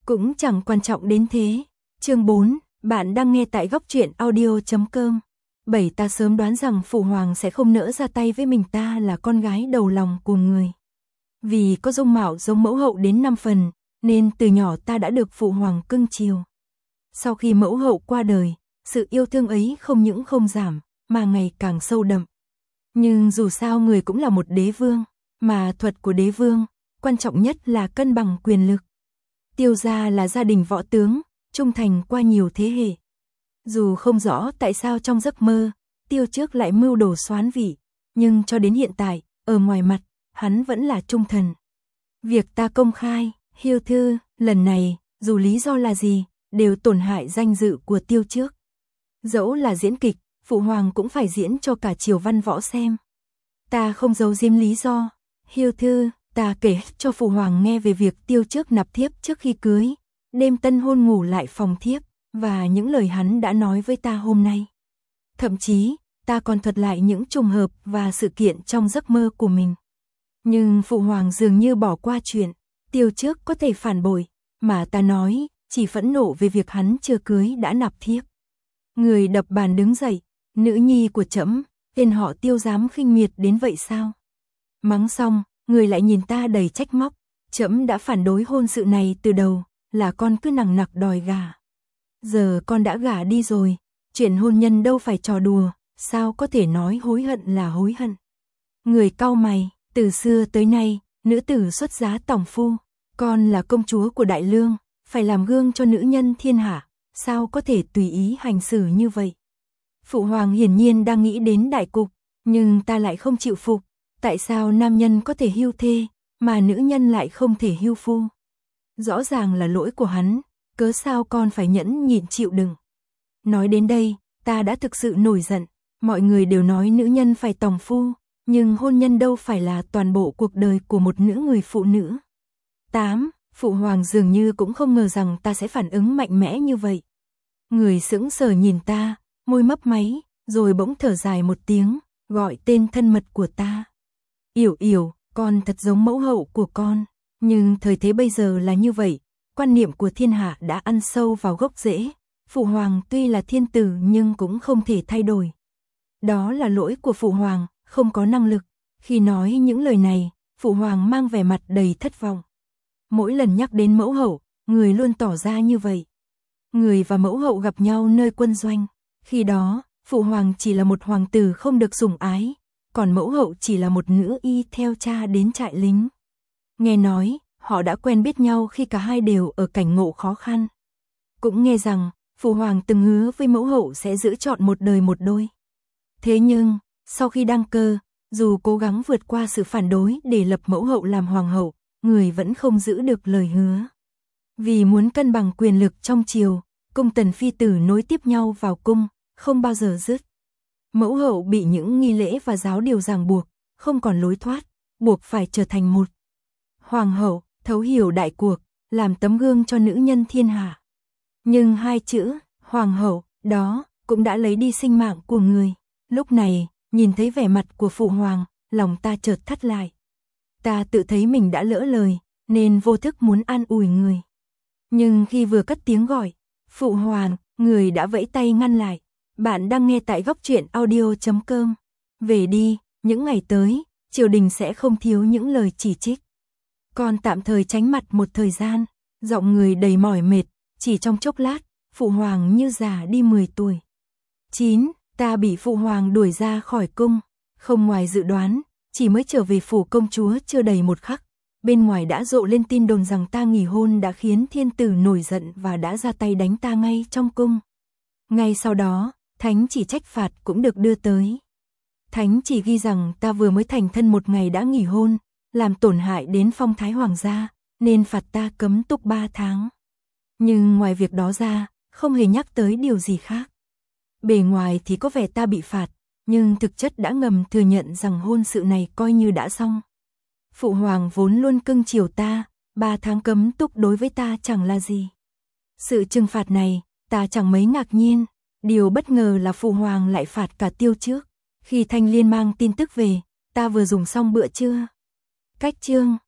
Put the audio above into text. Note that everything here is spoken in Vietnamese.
cũng chẳng quan trọng đến thế. Chương 4, bạn đang nghe tại góc truyện audio.com. 7. Ta sớm đoán rằng Phụ Hoàng sẽ không nỡ ra tay với mình, ta là con gái đầu lòng của người. Vì có dung mạo giống mẫu hậu đến 5 phần, nên từ nhỏ ta đã được Phụ Hoàng cưng chiều. Sau khi mẫu hậu qua đời, sự yêu thương ấy không những không giảm, mà ngày càng sâu đậm. Nhưng dù sao người cũng là một đế vương, mà thuật của đế vương, quan trọng nhất là cân bằng quyền lực. Tiêu gia là gia đình võ tướng, trung thành qua nhiều thế hệ. Dù không rõ tại sao trong giấc mơ, Tiêu Trước lại mưu đồ soán vị, nhưng cho đến hiện tại, ở ngoài mặt, hắn vẫn là trung thần. Việc ta công khai, hiêu thư, lần này, dù lý do là gì, đều tổn hại danh dự của Tiêu Trước. Dẫu là diễn kịch, Phụ Hoàng cũng phải diễn cho cả triều văn võ xem. Ta không giấu giếm lý do. Hiêu thư, ta kể cho Phụ Hoàng nghe về việc Tiêu Trước nạp thiếp trước khi cưới, đêm tân hôn ngủ lại phòng thiếp, và những lời hắn đã nói với ta hôm nay. Thậm chí, ta còn thuật lại những trùng hợp và sự kiện trong giấc mơ của mình. Nhưng Phụ Hoàng dường như bỏ qua chuyện Tiêu Trước có thể phản bội, mà ta nói, chỉ phẫn nộ về việc hắn chưa cưới đã nạp thiếp. Người đập bàn đứng dậy, nữ nhi của trẫm, tên họ Tiêu dám khinh miệt đến vậy sao? Mắng xong, người lại nhìn ta đầy trách móc, trẫm đã phản đối hôn sự này từ đầu, là con cứ nằng nặc đòi gả. Giờ con đã gả đi rồi, chuyện hôn nhân đâu phải trò đùa, sao có thể nói hối hận là hối hận. Người cau mày, từ xưa tới nay, nữ tử xuất giá tòng phu, con là công chúa của Đại Lương, phải làm gương cho nữ nhân thiên hạ, sao có thể tùy ý hành xử như vậy. Phụ Hoàng hiển nhiên đang nghĩ đến đại cục, nhưng ta lại không chịu phục, tại sao nam nhân có thể hưu thê, mà nữ nhân lại không thể hưu phu. Rõ ràng là lỗi của hắn, cớ sao con phải nhẫn nhịn chịu đựng. Nói đến đây, ta đã thực sự nổi giận, mọi người đều nói nữ nhân phải tòng phu, nhưng hôn nhân đâu phải là toàn bộ cuộc đời của một nữ người phụ nữ. 8. Phụ Hoàng dường như cũng không ngờ rằng ta sẽ phản ứng mạnh mẽ như vậy. Người sững sờ nhìn ta, môi mấp máy, rồi bỗng thở dài một tiếng, gọi tên thân mật của ta. Yểu Yểu, con thật giống mẫu hậu của con, nhưng thời thế bây giờ là như vậy, quan niệm của thiên hạ đã ăn sâu vào gốc rễ, Phụ Hoàng tuy là thiên tử nhưng cũng không thể thay đổi. Đó là lỗi của Phụ Hoàng, không có năng lực. Khi nói những lời này, Phụ Hoàng mang vẻ mặt đầy thất vọng. Mỗi lần nhắc đến mẫu hậu, người luôn tỏ ra như vậy. Người và mẫu hậu gặp nhau nơi quân doanh. Khi đó, Phụ Hoàng chỉ là một hoàng tử không được sủng ái, còn mẫu hậu chỉ là một nữ y theo cha đến trại lính. Nghe nói, họ đã quen biết nhau khi cả hai đều ở cảnh ngộ khó khăn. Cũng nghe rằng, Phụ Hoàng từng hứa với mẫu hậu sẽ giữ trọn một đời một đôi. Thế nhưng, sau khi đăng cơ, dù cố gắng vượt qua sự phản đối để lập mẫu hậu làm hoàng hậu, người vẫn không giữ được lời hứa. Vì muốn cân bằng quyền lực trong triều, cung tần phi tử nối tiếp nhau vào cung, không bao giờ dứt. Mẫu hậu bị những nghi lễ và giáo điều ràng buộc, không còn lối thoát, buộc phải trở thành một hoàng hậu, thấu hiểu đại cuộc, làm tấm gương cho nữ nhân thiên hạ. Nhưng hai chữ, hoàng hậu, đó, cũng đã lấy đi sinh mạng của người. Lúc này, nhìn thấy vẻ mặt của Phụ Hoàng, lòng ta chợt thắt lại. Ta tự thấy mình đã lỡ lời, nên vô thức muốn an ủi người. Nhưng khi vừa cất tiếng gọi, Phụ Hoàng, người đã vẫy tay ngăn lại. Bạn đang nghe tại góc truyện audio.com. Về đi, những ngày tới, triều đình sẽ không thiếu những lời chỉ trích. Con tạm thời tránh mặt một thời gian, giọng người đầy mỏi mệt, chỉ trong chốc lát, Phụ Hoàng như già đi 10 tuổi. 9. Ta bị Phụ Hoàng đuổi ra khỏi cung, không ngoài dự đoán, chỉ mới trở về phủ công chúa chưa đầy một khắc. Bên ngoài đã rộ lên tin đồn rằng ta nghỉ hôn đã khiến thiên tử nổi giận và đã ra tay đánh ta ngay trong cung. Ngay sau đó, thánh chỉ trách phạt cũng được đưa tới. Thánh chỉ ghi rằng ta vừa mới thành thân một ngày đã nghỉ hôn, làm tổn hại đến phong thái hoàng gia, nên phạt ta cấm túc 3 tháng. Nhưng ngoài việc đó ra, không hề nhắc tới điều gì khác. Bề ngoài thì có vẻ ta bị phạt, nhưng thực chất đã ngầm thừa nhận rằng hôn sự này coi như đã xong. Phụ Hoàng vốn luôn cưng chiều ta, 3 tháng cấm túc đối với ta chẳng là gì. Sự trừng phạt này, ta chẳng mấy ngạc nhiên. Điều bất ngờ là Phụ Hoàng lại phạt cả Tiêu Trước. Khi Thanh Liên mang tin tức về, ta vừa dùng xong bữa trưa. Cách chương